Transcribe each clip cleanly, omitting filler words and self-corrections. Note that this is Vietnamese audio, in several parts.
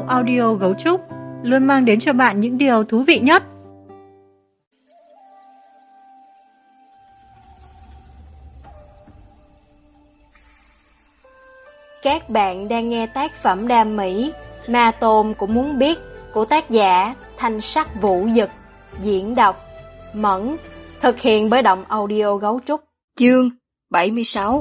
audio Gấu Trúc luôn mang đến cho bạn những điều thú vị nhất. Các bạn đang nghe tác phẩm đam mỹ Ma Tôn Cũng Muốn Biết của tác giả Thanh Sắc Vũ Dực, diễn đọc Mẫn, thực hiện bởi Động Audio Gấu Trúc. Chương 76.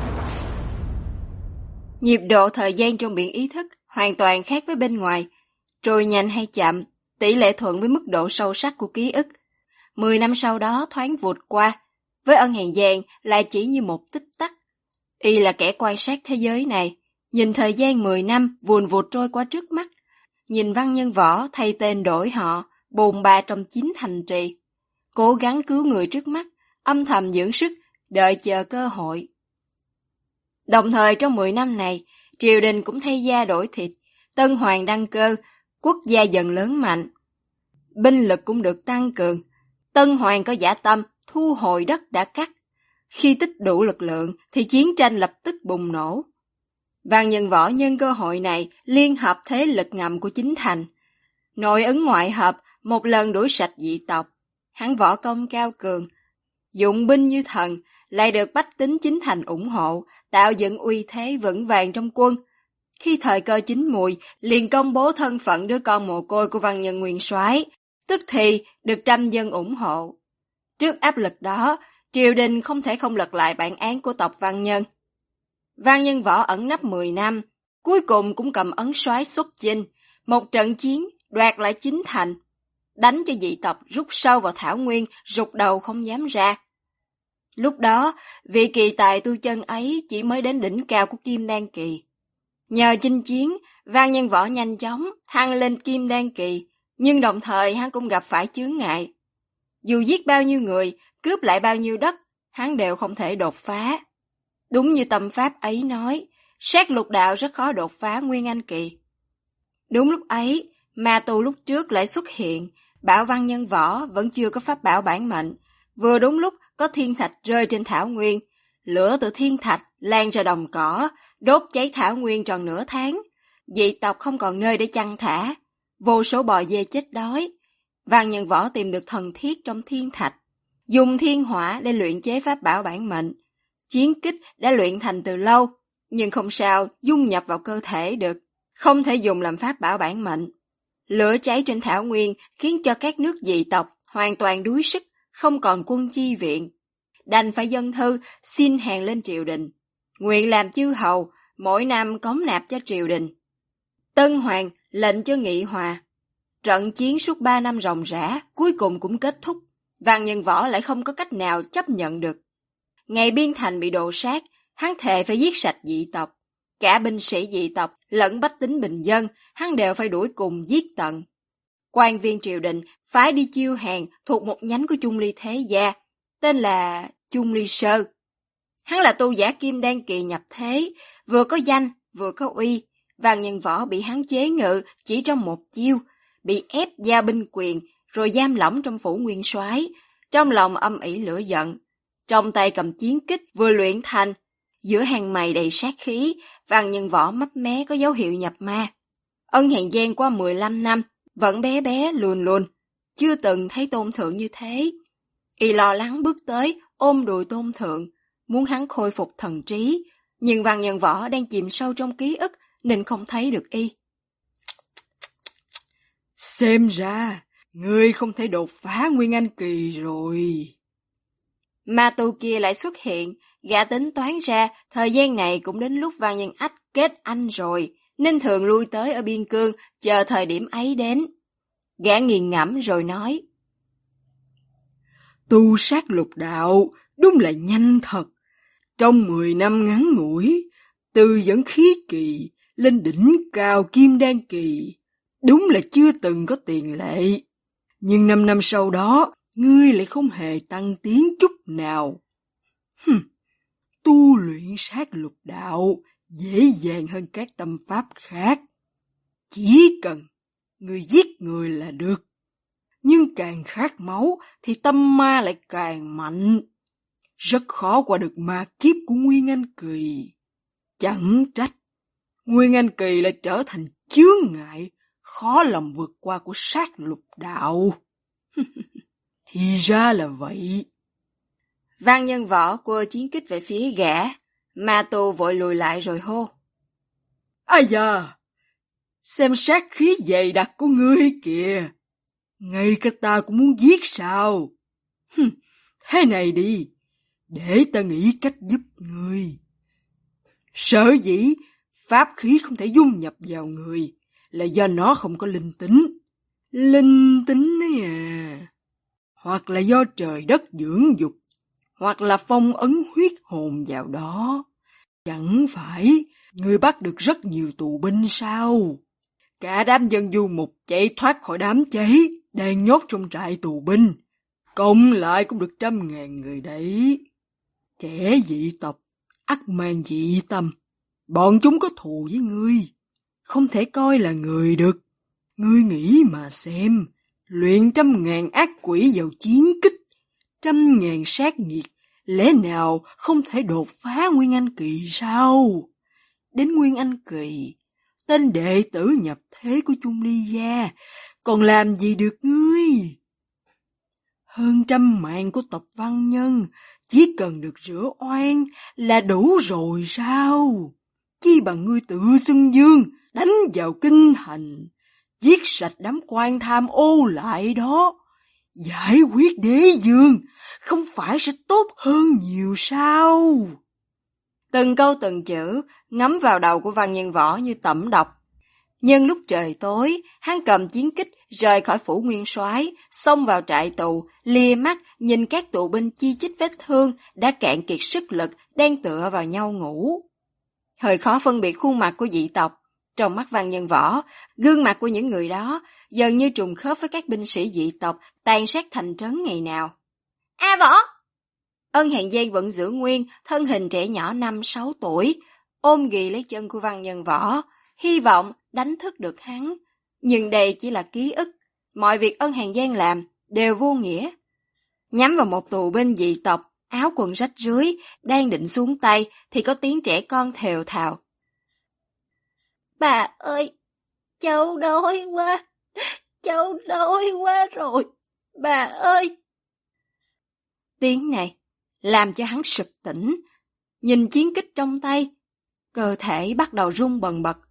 Nhịp độ thời gian trong biển ý thức hoàn toàn khác với bên ngoài, trôi nhanh hay chậm, tỷ lệ thuận với mức độ sâu sắc của ký ức. 10 năm sau đó thoáng vụt qua, với Ân Hàn Giang lại chỉ như một tích tắc. Y là kẻ quan sát thế giới này, nhìn thời gian 10 năm vùn vụt trôi qua trước mắt, nhìn Văn Nhân Võ thay tên đổi họ, bồn ba trong 9 thành trì, cố gắng cứu người trước mắt, âm thầm dưỡng sức, đợi chờ cơ hội. Đồng thời trong 10 năm này, triều đình cũng thay da đổi thịt, Tân Hoàng đăng cơ, quốc gia dần lớn mạnh. Binh lực cũng được tăng cường, Tân Hoàng có dã tâm thu hồi đất đã cắt. Khi tích đủ lực lượng thì chiến tranh lập tức bùng nổ. Văn Nhân Võ nhân cơ hội này liên hợp thế lực ngầm của chính thành. Nội ứng ngoại hợp, một lần đuổi sạch dị tộc. Hắn võ công cao cường, dụng binh như thần, lại được bách tính chính thành ủng hộ, tạo dựng uy thế vững vàng trong quân. Khi thời cơ chín mùi, liền công bố thân phận đứa con mồ côi của Văn Nhân Nguyên Soái, tức thì được trăm dân ủng hộ. Trước áp lực đó, triều đình không thể không lật lại bản án của tộc Văn Nhân. Văn Nhân Võ ẩn nấp 10 năm, cuối cùng cũng cầm ấn soái xuất chinh, một trận chiến đoạt lại chính thành, đánh cho dị tộc rút sâu vào thảo nguyên, rụt đầu không dám ra. Lúc đó, vị kỳ tài tu chân ấy chỉ mới đến đỉnh cao của Kim Đan Kỳ. Nhờ chinh chiến, Văn Nhân Võ nhanh chóng thăng lên Kim Đan Kỳ, nhưng đồng thời hắn cũng gặp phải chướng ngại. Dù giết bao nhiêu người, cướp lại bao nhiêu đất, hắn đều không thể đột phá. Đúng như tâm pháp ấy nói, sát lục đạo rất khó đột phá Nguyên Anh Kỳ. Đúng lúc ấy, ma tu lúc trước lại xuất hiện, bảo Văn Nhân Võ vẫn chưa có pháp bảo bản mệnh. Vừa đúng lúc có thiên thạch rơi trên thảo nguyên, lửa từ thiên thạch lan ra đồng cỏ, đốt cháy thảo nguyên tròn nửa tháng. Dị tộc không còn nơi để chăn thả, vô số bò dê chết đói. Văn Nhân Võ tìm được thần thiết trong thiên thạch, dùng thiên hỏa để luyện chế pháp bảo bản mệnh. Chiến kích đã luyện thành từ lâu, nhưng không sao dung nhập vào cơ thể được, không thể dùng làm pháp bảo bản mệnh. Lửa cháy trên thảo nguyên khiến cho các nước dị tộc hoàn toàn đuối sức, không còn quân chi viện. Đành phải dâng thư xin hàng lên triều đình, nguyện làm chư hầu, mỗi năm cống nạp cho triều đình. Tân Hoàng lệnh cho nghị hòa. Trận chiến suốt 3 năm ròng rã, cuối cùng cũng kết thúc. Văn Nhân Võ lại không có cách nào chấp nhận được. Ngày biên thành bị đồ sát, hắn thề phải giết sạch dị tộc. Cả binh sĩ dị tộc lẫn bách tính bình dân, hắn đều phải đuổi cùng giết tận. Quan viên triều đình phái đi chiêu hàng thuộc một nhánh của Chung Ly Thế Gia, tên là Chung Ly Sơ. Hắn là tu giả Kim Đan Kỳ nhập thế, vừa có danh, vừa có uy. Văn Nhân Võ bị hắn chế ngự chỉ trong một chiêu, bị ép giao binh quyền, rồi giam lỏng trong phủ nguyên soái. Trong lòng âm ỉ lửa giận, trong tay cầm chiến kích vừa luyện thành, giữa hàng mày đầy sát khí. Văn Nhân Võ mấp mé có dấu hiệu nhập ma. Ân Hàn Giang qua 15 năm, vẫn bé bé lùn lùn, chưa từng thấy Tôn Thượng như thế. Y lo lắng bước tới, ôm đùi Tôn Thượng, muốn hắn khôi phục thần trí, nhưng Văn Nhân Võ đang chìm sâu trong ký ức nên không thấy được y. Xem ra, ngươi không thể đột phá Nguyên Anh Kỳ rồi. Ma tu kia lại xuất hiện, gã tính toán ra thời gian này cũng đến lúc Văn Nhân Ách kết anh rồi, nên thường lui tới ở biên cương chờ thời điểm ấy đến. Gã nghiền ngẫm rồi nói: Tu sát lục đạo đúng là nhanh thật. Trong 10 năm ngắn ngủi, từ dẫn khí kỳ lên đỉnh cao Kim Đan Kỳ, đúng là chưa từng có tiền lệ. Nhưng 5 năm sau đó, ngươi lại không hề tăng tiến chút nào. Tu luyện sát lục đạo dễ dàng hơn các tâm pháp khác. Chỉ cần ngươi giết người là được. Nhưng càng khát máu thì tâm ma lại càng mạnh. Rất khó qua được ma kiếp của Nguyên Anh Kỳ. Chẳng trách Nguyên Anh Kỳ lại trở thành chướng ngại khó lòng vượt qua của sát lục đạo. Thì ra là vậy. Văn Nhân Võ quơ chiến kích về phía gã, Ma Tu vội lùi lại rồi hô. Ai da, xem sát khí dày đặc của ngươi kìa. Ngay cả ta cũng muốn giết sao? Thế này đi, để ta nghĩ cách giúp ngươi. Sở dĩ pháp khí không thể dung nhập vào người là do nó không có linh tính. Linh tính ấy à. Hoặc là do trời đất dưỡng dục, hoặc là phong ấn huyết hồn vào đó. Chẳng phải ngươi bắt được rất nhiều tù binh sao? Cả đám dân du mục chạy thoát khỏi đám cháy, đang nhốt trong trại tù binh. Cộng lại cũng được 100.000 người đấy. Kẻ dị tộc, ắt mang dị tâm. Bọn chúng có thù với ngươi, không thể coi là người được. Ngươi nghĩ mà xem, luyện 100.000 ác quỷ vào chiến kích, 100.000 sát nghiệt, lẽ nào không thể đột phá Nguyên Anh Kỳ sao? Đến Nguyên Anh Kỳ, tên đệ tử nhập thế của Chung Ly Gia, còn làm gì được ngươi? Hơn 100 mạng của tộc Văn Nhân, chỉ cần được rửa oan là đủ rồi sao? Chi bằng ngươi tự xưng dương, đánh vào kinh thành, giết sạch đám quan tham ô lại đó. Giải quyết đế vương, không phải sẽ tốt hơn nhiều sao? Từng câu từng chữ ngấm vào đầu của Văn Nhân Võ như tẩm độc. Nhưng lúc trời tối, hắn cầm chiến kích rời khỏi phủ nguyên soái, xông vào trại tù, lia mắt nhìn các tù binh chi chít vết thương đã cạn kiệt sức lực đang tựa vào nhau ngủ. Hơi khó phân biệt khuôn mặt của dị tộc. Trong mắt Văn Nhân Võ, gương mặt của những người đó dường như trùng khớp với các binh sĩ dị tộc tàn sát thành trấn ngày nào. A Võ! Ân Hàn Giang vẫn giữ nguyên thân hình trẻ nhỏ 5-6 tuổi, ôm ghì lấy chân của Văn Nhân Võ, hy vọng đánh thức được hắn. Nhưng đây chỉ là ký ức, mọi việc Ân Hàn Giang làm đều vô nghĩa. Nhắm vào một tù binh dị tộc, áo quần rách rưới, đang định xuống tay thì có tiếng trẻ con thều thào. Bà ơi, cháu đói quá rồi, bà ơi. Tiếng này làm cho hắn sực tỉnh, nhìn chiến kích trong tay, cơ thể bắt đầu rung bần bật.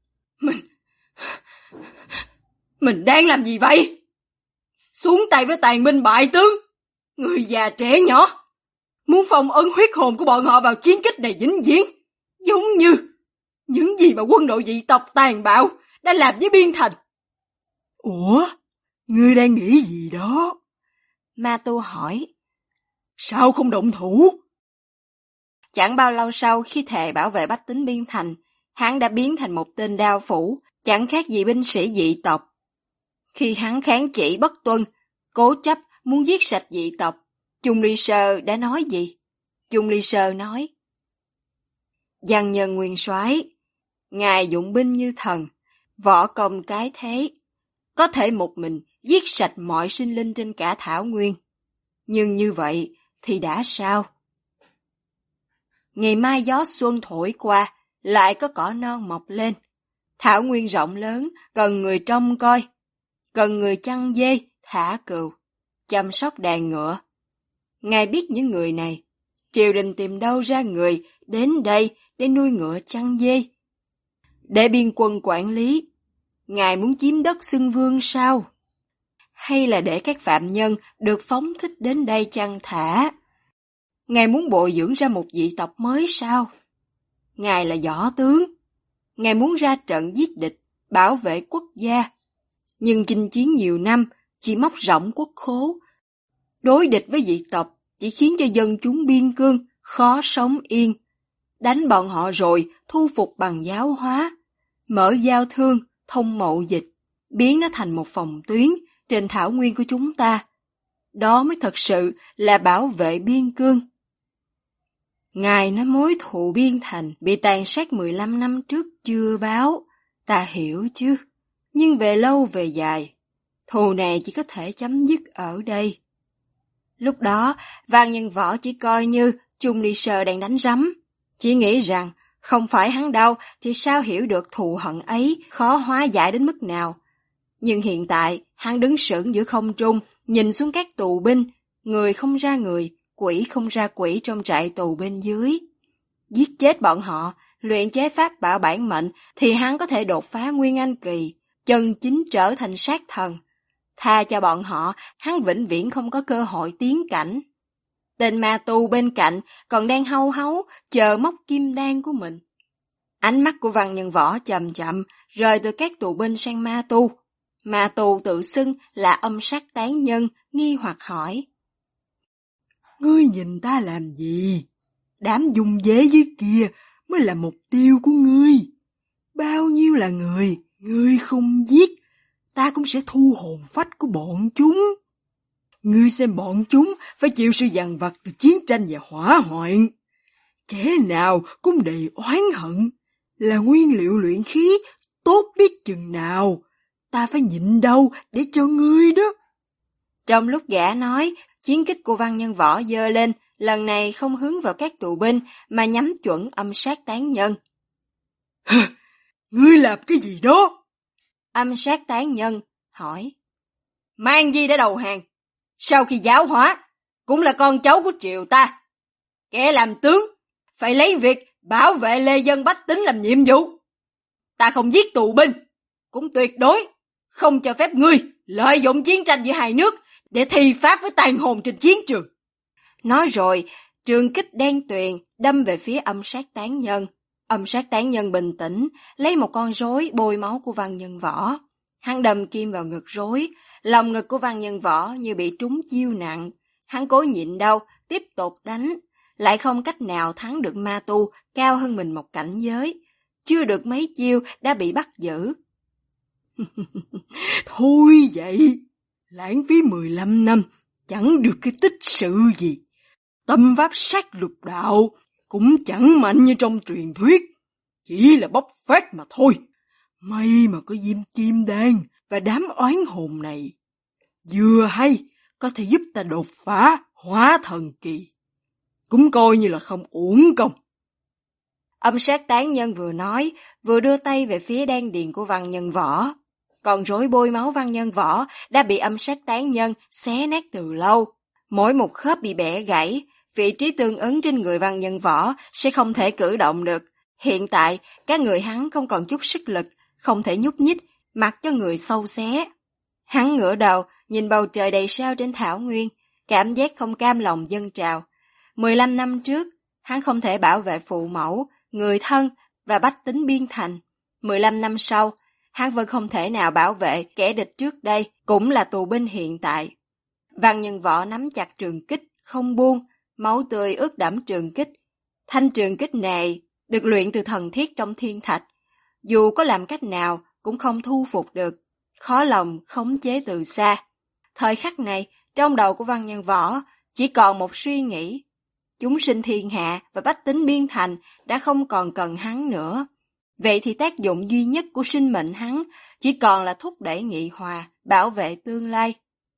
Mình đang làm gì vậy? Xuống tay với tàn binh bại tướng, người già trẻ nhỏ, muốn phong ấn huyết hồn của bọn họ vào chiến kích này vĩnh viễn, giống như những gì mà quân đội dị tộc tàn bạo đã làm với Biên Thành. Ủa, ngươi đang nghĩ gì đó? Ma Tu hỏi. Sao không động thủ? Chẳng bao lâu sau khi thề bảo vệ bách tính Biên Thành, hắn đã biến thành một tên đao phủ, chẳng khác gì binh sĩ dị tộc. Khi hắn kháng chỉ bất tuân, cố chấp muốn giết sạch dị tộc, Chung Ly Sơ đã nói gì? Chung Ly Sơ nói: Văn Nhân Nguyên soái, ngài dụng binh như thần, võ công cái thế, có thể một mình giết sạch mọi sinh linh trên cả thảo nguyên. Nhưng như vậy thì đã sao? Ngày mai gió xuân thổi qua, lại có cỏ non mọc lên. Thảo nguyên rộng lớn, cần người trông coi, cần người chăn dê, thả cừu, chăm sóc đàn ngựa. Ngài biết những người này, triều đình tìm đâu ra người đến đây để nuôi ngựa chăn dê, để biên quân quản lý. Ngài muốn chiếm đất xưng vương sao? Hay là để các phạm nhân được phóng thích đến đây chăn thả? Ngài muốn bồi dưỡng ra một dị tộc mới sao? Ngài là võ tướng. Ngài muốn ra trận giết địch, bảo vệ quốc gia. Nhưng chinh chiến nhiều năm, chỉ móc rỗng quốc khố. Đối địch với dị tộc chỉ khiến cho dân chúng biên cương khó sống yên. Đánh bọn họ rồi thu phục bằng giáo hóa, mở giao thương, thông mậu dịch, biến nó thành một phòng tuyến trên thảo nguyên của chúng ta. Đó mới thật sự là bảo vệ biên cương. Ngài nói mối thù Biên Thành bị tàn sát 15 năm trước chưa báo, ta hiểu chứ. Nhưng về lâu về dài, thù này chỉ có thể chấm dứt ở đây. Lúc đó, Văn Nhân Võ chỉ coi như Chung Ly Sơ đang đánh rắm, chỉ nghĩ rằng Không phải hắn đâu thì sao hiểu được thù hận ấy khó hóa giải đến mức nào. Nhưng hiện tại, hắn đứng sững giữa không trung, nhìn xuống các tù binh, người không ra người, quỷ không ra quỷ trong trại tù bên dưới. Giết chết bọn họ, luyện chế pháp bảo bản mệnh thì hắn có thể đột phá Nguyên Anh kỳ, chân chính trở thành sát thần. Tha cho bọn họ, hắn vĩnh viễn không có cơ hội tiến cảnh. Tên ma tu bên cạnh còn đang hau háu chờ móc kim đan của mình. Ánh mắt của Văn Nhân Võ chậm chậm rời từ các tù binh sang ma tu. Ma tu tự xưng là âm sát tán nhân, nghi hoặc hỏi. Ngươi nhìn ta làm gì? Đám dung dế dưới kia mới là mục tiêu của ngươi. Bao nhiêu là người, ngươi không giết, ta cũng sẽ thu hồn phách của bọn chúng. Ngươi xem bọn chúng phải chịu sự dằn vặt từ chiến tranh và hỏa hoạn. Kẻ nào cũng đầy oán hận, là nguyên liệu luyện khí tốt biết chừng nào. Ta phải nhịn đâu để cho ngươi đó. Trong lúc gã nói, chiến kích của Văn Nhân Võ giơ lên, lần này không hướng vào các tù binh mà nhắm chuẩn âm sát tán nhân. Ngươi làm cái gì đó? Âm sát tán nhân hỏi. Mang gì để đầu hàng? Sau khi giáo hóa, cũng là con cháu của triều ta. Kẻ làm tướng, phải lấy việc bảo vệ lê dân bách tính làm nhiệm vụ. Ta không giết tù binh, cũng tuyệt đối không cho phép ngươi lợi dụng chiến tranh giữa hai nước để thi pháp với tàn hồn trên chiến trường. Nói rồi, trường kích đen tuyền đâm về phía âm sát tán nhân. Âm sát tán nhân bình tĩnh, lấy một con rối bôi máu của Văn Nhân Võ. Hắn đâm kim vào ngực rối, lòng ngực của Văn Nhân Võ như bị trúng chiêu nặng. Hắn cố nhịn đau, tiếp tục đánh, lại không cách nào thắng được ma tu cao hơn mình một cảnh giới. Chưa được mấy chiêu đã bị bắt giữ. Thôi vậy, lãng phí 15 năm, chẳng được cái tích sự gì. Tâm pháp sát lục đạo cũng chẳng mạnh như trong truyền thuyết, chỉ là bốc phát mà thôi. May mà có diêm kim đan và đám oán hồn này. Vừa hay, có thể giúp ta đột phá hóa thần kỳ. Cũng coi như là không uổng công. Âm sát tán nhân vừa nói, vừa đưa tay về phía đan điền của Văn Nhân Võ. Còn rối bôi máu Văn Nhân Võ đã bị âm sát tán nhân xé nát từ lâu. Mỗi một khớp bị bẻ gãy, vị trí tương ứng trên người Văn Nhân Võ sẽ không thể cử động được. Hiện tại, các người hắn không còn chút sức lực, không thể nhúc nhích, mặc cho người sâu xé. Hắn ngửa đầu, nhìn bầu trời đầy sao trên thảo nguyên, cảm giác không cam lòng dâng trào. 15 năm trước, hắn không thể bảo vệ phụ mẫu, người thân và bách tính biên thành. 15 năm sau, hắn vẫn không thể nào bảo vệ kẻ địch trước đây, cũng là tù binh hiện tại. Văn Nhân Võ nắm chặt trường kích, không buông, máu tươi ướt đẫm trường kích. Thanh trường kích này được luyện từ thần thiết trong thiên thạch. Dù có làm cách nào cũng không thu phục được, khó lòng khống chế từ xa. Thời khắc này, trong đầu của Văn Nhân Võ chỉ còn một suy nghĩ. Chúng sinh thiên hạ và bách tính biên thành đã không còn cần hắn nữa. Vậy thì tác dụng duy nhất của sinh mệnh hắn chỉ còn là thúc đẩy nghị hòa, bảo vệ tương lai.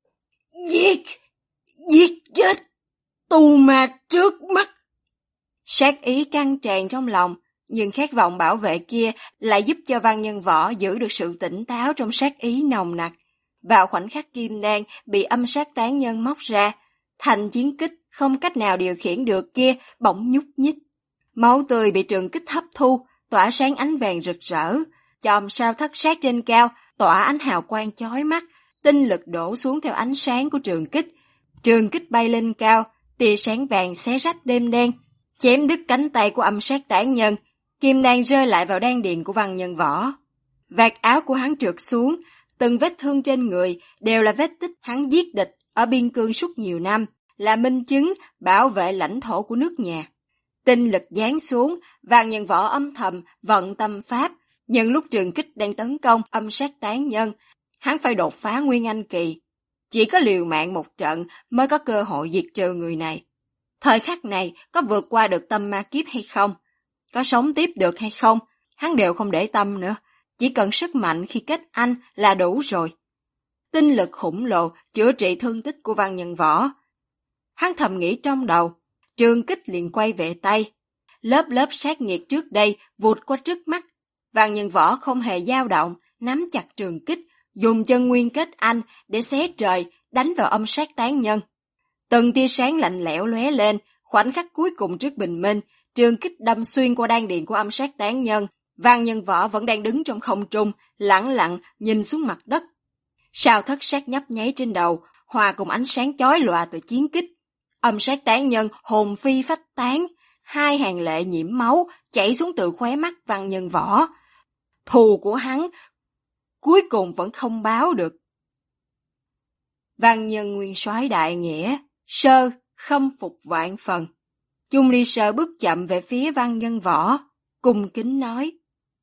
Giết chết tù ma trước mắt. Sát ý căng tràn trong lòng, nhưng khát vọng bảo vệ kia lại giúp cho Văn Nhân Võ giữ được sự tỉnh táo trong sát ý nồng nặc. Vào khoảnh khắc kim đan bị âm sát tán nhân móc ra, thành chiến kích không cách nào điều khiển được kia bỗng nhúc nhích. Máu tươi bị trường kích hấp thu, tỏa sáng ánh vàng rực rỡ. Chòm sao thất sát trên cao tỏa ánh hào quang chói mắt, tinh lực đổ xuống theo ánh sáng của trường kích. Trường kích bay lên cao, tia sáng vàng xé rách đêm đen, chém đứt cánh tay của âm sát tán nhân. Kim đan rơi lại vào đan điền của Văn Nhân Võ. Vạt áo của hắn trượt xuống, từng vết thương trên người đều là vết tích hắn giết địch ở biên cương suốt nhiều năm, là minh chứng bảo vệ lãnh thổ của nước nhà. Tinh lực giáng xuống, Văn Nhân Võ âm thầm vận tâm pháp, nhưng lúc trường kích đang tấn công âm sát tán nhân, hắn phải đột phá Nguyên Anh kỳ. Chỉ có liều mạng một trận mới có cơ hội diệt trừ người này. Thời khắc này có vượt qua được tâm ma kiếp hay không, có sống tiếp được hay không, hắn đều không để tâm nữa, chỉ cần sức mạnh khi kết anh là đủ rồi. Tinh lực khổng lồ chữa trị thương tích của Văn Nhân Võ. Hắn thầm nghĩ trong đầu, trường kích liền quay về tay. lớp lớp sát nghiệt trước đây vụt qua trước mắt. Văn Nhân Võ không hề dao động, nắm chặt trường kích, dùng chân nguyên kết anh để xé trời, đánh vào âm sát tán nhân. Từng tia sáng lạnh lẽo lóe lên, khoảnh khắc cuối cùng trước bình minh, trường kích đâm xuyên qua đan điền của âm sát tán nhân. Văn Nhân Võ vẫn đang đứng trong không trung, lẳng lặng nhìn xuống mặt đất. Sao thất sát nhấp nháy trên đầu, hòa cùng ánh sáng chói lòa từ chiến kích. Âm sát tán nhân hồn phi phách tán, hai hàng lệ nhiễm máu chảy xuống từ khóe mắt Văn Nhân Võ. Thù của hắn cuối cùng vẫn không báo được. Văn Nhân Nguyên Soái đại nghĩa, Sơ khâm phục vạn phần. Chung Ly Sơ bước chậm về phía Văn Nhân Võ, cung kính nói: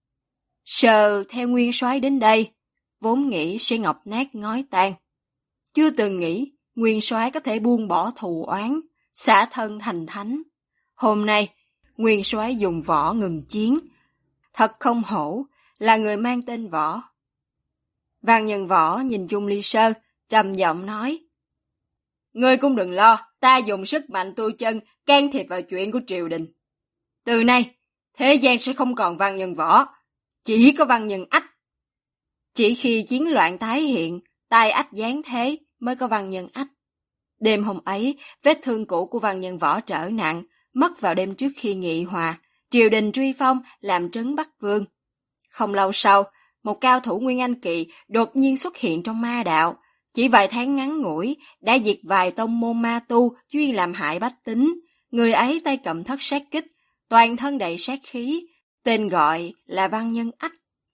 Sơ theo Nguyên Soái đến đây, vốn nghĩ sẽ ngọc nát ngói tan. Chưa từng nghĩ Nguyên Soái có thể buông bỏ thù oán, xả thân thành thánh. Hôm nay, Nguyên Soái dùng võ ngừng chiến. Thật không hổ, là người mang tên Võ. Văn Nhân Võ nhìn Chung Ly Sơ, trầm giọng nói: Ngươi cũng đừng lo, ta dùng sức mạnh tu chân can thiệp vào chuyện của triều đình. Từ nay, thế gian sẽ không còn Văn Nhân Võ, chỉ có Văn Nhân Ách. Chỉ khi chiến loạn tái hiện, tai ách giáng thế mới có Văn Nhân Ách. Đêm hôm ấy, vết thương cũ của Văn Nhân Võ trở nặng, mất vào đêm trước khi nghị hòa, triều đình truy phong làm trấn Bắc Vương. Không lâu sau, một cao thủ Nguyên Anh Kỳ đột nhiên xuất hiện trong ma đạo, chỉ vài tháng ngắn ngủi đã diệt vài tông môn ma tu chuyên làm hại bách tính. Người ấy tay cầm thất sát kích, toàn thân đầy sát khí, tên gọi là Văn Nhân Ách.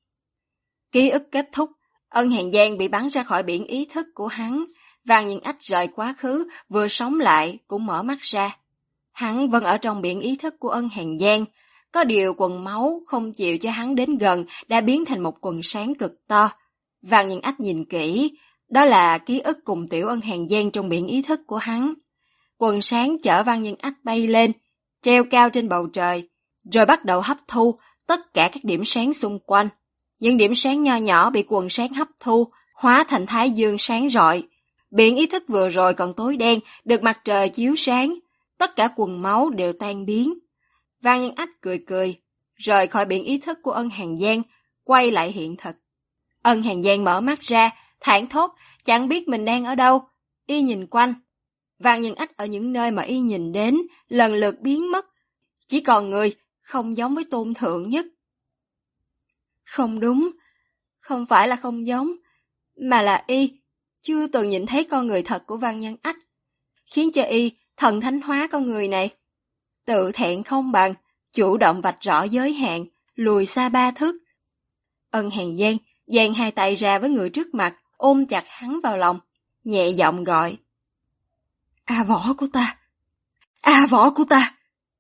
Ký ức kết thúc, Ân Hàn Giang bị bắn ra khỏi biển ý thức của hắn. Văn Nhân Ách rời quá khứ, vừa sống lại cũng mở mắt ra. Hắn vẫn ở trong biển ý thức của Ân Hàn Giang, có điều quần máu không chịu cho hắn đến gần đã biến thành một quần sáng cực to. Văn Nhân Ách nhìn kỹ, đó là ký ức cùng tiểu Ân Hàn Giang trong biển ý thức của hắn. Quần sáng chở Văn Nhân Ách bay lên, treo cao trên bầu trời, rồi bắt đầu hấp thu tất cả các điểm sáng xung quanh. Những điểm sáng nho nhỏ bị quần sáng hấp thu, hóa thành thái dương sáng rọi. Biển ý thức vừa rồi còn tối đen, được mặt trời chiếu sáng, tất cả quần máu đều tan biến. Văn Nhân Ách cười cười, rời khỏi biển ý thức của Ân Hàn Giang, quay lại hiện thực. Ân Hàn Giang mở mắt ra, thảng thốt, chẳng biết mình đang ở đâu. Y nhìn quanh. Văn Nhân Ách ở những nơi mà y nhìn đến, lần lượt biến mất. Chỉ còn người, không giống với Tôn Thượng Nhất. Không đúng, không phải là không giống, mà là y chưa từng nhìn thấy con người thật của Văn Nhân Ách, khiến cho y thần thánh hóa con người này. Tự thẹn không bằng, chủ động vạch rõ giới hạn, lùi xa 3 thước. Ân Hàn Giang dang hai tay ra với người trước mặt, ôm chặt hắn vào lòng, nhẹ giọng gọi: "A Võ của ta! A Võ của ta!"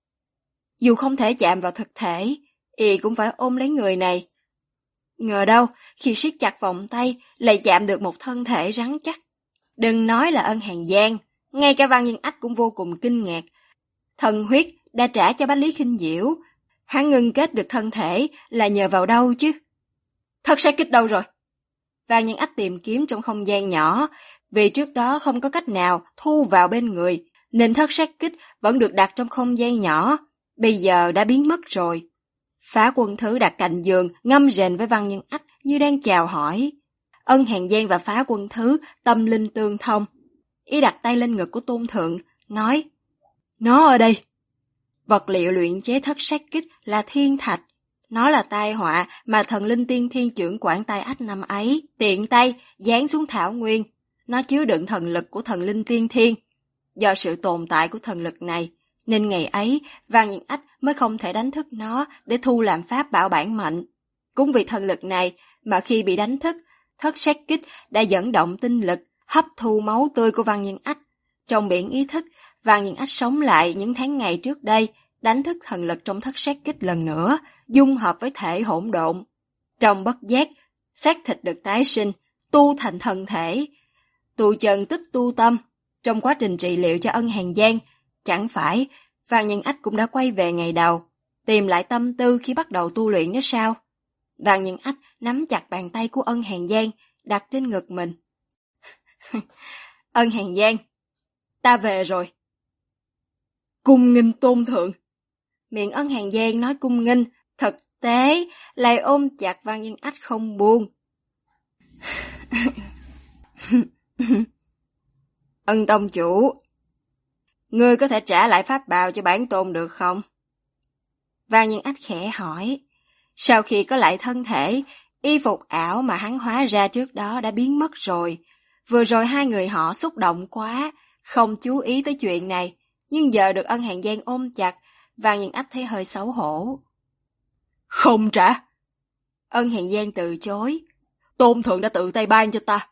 Dù không thể chạm vào thực thể, y cũng phải ôm lấy người này. Ngờ đâu, khi siết chặt vòng tay, lại chạm được một thân thể rắn chắc. Đừng nói là Ân Hàn Giang, ngay cả Văn Nhân Ách cũng vô cùng kinh ngạc. Thần huyết đã trả cho Bách Lý Khinh Diễu, hắn ngưng kết được thân thể là nhờ vào đâu chứ? Thất sát kích đâu rồi? Văn Nhân Ách tìm kiếm trong không gian nhỏ, vì trước đó không có cách nào thu vào bên người, nên thất sát kích vẫn được đặt trong không gian nhỏ, bây giờ đã biến mất rồi. Phá Quân Thứ đặt cạnh giường, ngâm rền với Văn Nhân Ách như đang chào hỏi. Ân Hàn Giang và Phá Quân Thứ tâm linh tương thông. Y đặt tay lên ngực của Tôn Thượng, nói: "Nó ở đây." Vật liệu luyện chế thất sát kích là thiên thạch. Nó là tai họa mà thần linh tiên thiên trưởng quản tai ách năm ấy tiện tay giáng xuống thảo nguyên. Nó chứa đựng thần lực của thần linh tiên thiên. Do sự tồn tại của thần lực này, nên ngày ấy Văn Nhân Ách mới không thể đánh thức nó để thu làm pháp bảo bản mệnh. Cũng vì thần lực này mà khi bị đánh thức, thất sát kích đã dẫn động tinh lực, hấp thu máu tươi của Văn Nhân Ách. Trong biển ý thức, Văn Nhân Ách sống lại những tháng ngày trước đây, đánh thức thần lực trong thất sát kích lần nữa, dung hợp với thể hỗn độn. Trong bất giác, xác thịt được tái sinh, tu thành thân thể. Tu chân tức tu tâm. Trong quá trình trị liệu cho Ân Hàn Giang, chẳng phải Văn Nhân Ách cũng đã quay về ngày đầu, tìm lại tâm tư khi bắt đầu tu luyện đó sao? Văn Nhân Ách nắm chặt bàn tay của Ân Hàn Giang, đặt trên ngực mình. Ân Hàn Giang, ta về rồi. Cung nghinh Tôn Thượng. Miệng Ân Hàn Giang nói cung nghinh, thực tế lại ôm chặt Văn Nhân Ách không buông. Ân tông chủ, ngươi có thể trả lại pháp bào cho bản tôn được không? Văn Nhân Ách khẽ hỏi. Sau khi có lại thân thể, y phục ảo mà hắn hóa ra trước đó đã biến mất rồi. Vừa rồi hai người họ xúc động quá, không chú ý tới chuyện này, nhưng giờ được Ân Hàn Giang ôm chặt, Văn Nhân Ách thấy hơi xấu hổ. Không trả. Ân Hàn Giang từ chối. Tôn thượng đã tự tay ban cho ta.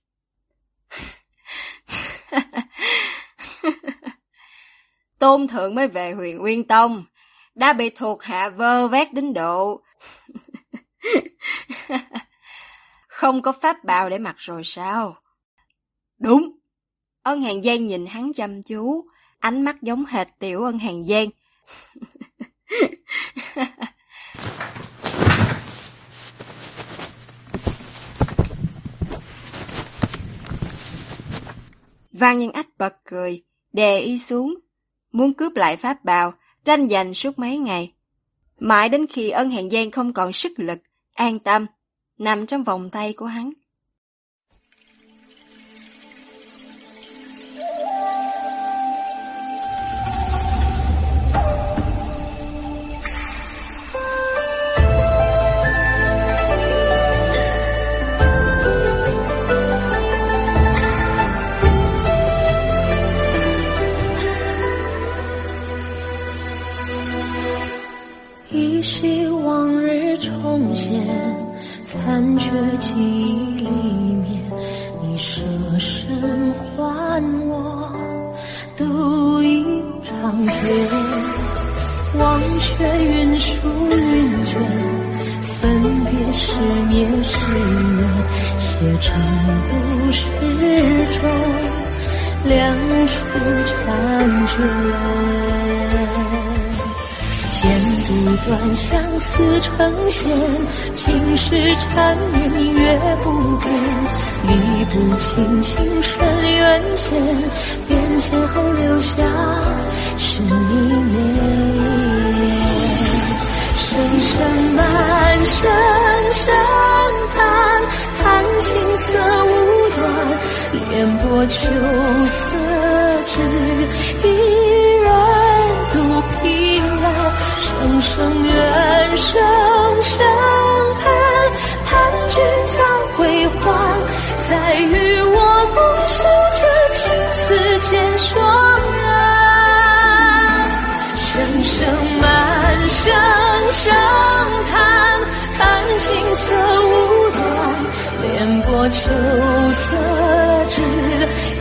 Tôn thượng mới về Huyền Nguyên Tông, đã bị thuộc hạ vơ vét đến độ không có pháp bào để mặc rồi sao? Đúng. Ân Hàn Giang nhìn hắn chăm chú, ánh mắt giống hệt tiểu Ân Hàn Giang. Văn Nhân Ách bật cười, đè y xuống, muốn cướp lại pháp bào, tranh giành suốt mấy ngày. Mãi đến khi Ân Hàn Giang không còn sức lực, an tâm, nằm trong vòng tay của hắn. 依稀往日重现，残缺记忆里面，你舍身还我独饮长街，忘却云舒云卷，分别是年是月，写成故事中两处婵娟。剪不断相思成线，今世缠绵明月不变，理不清情深缘浅，变迁后留下是一念。声声满声声叹，叹青涩无端，帘簸秋色只一人独凭栏。声声怨，声声恨，叹君早归还，再与我共守这青丝渐霜染。声声满，声声叹，叹青涩无端，帘簸秋色只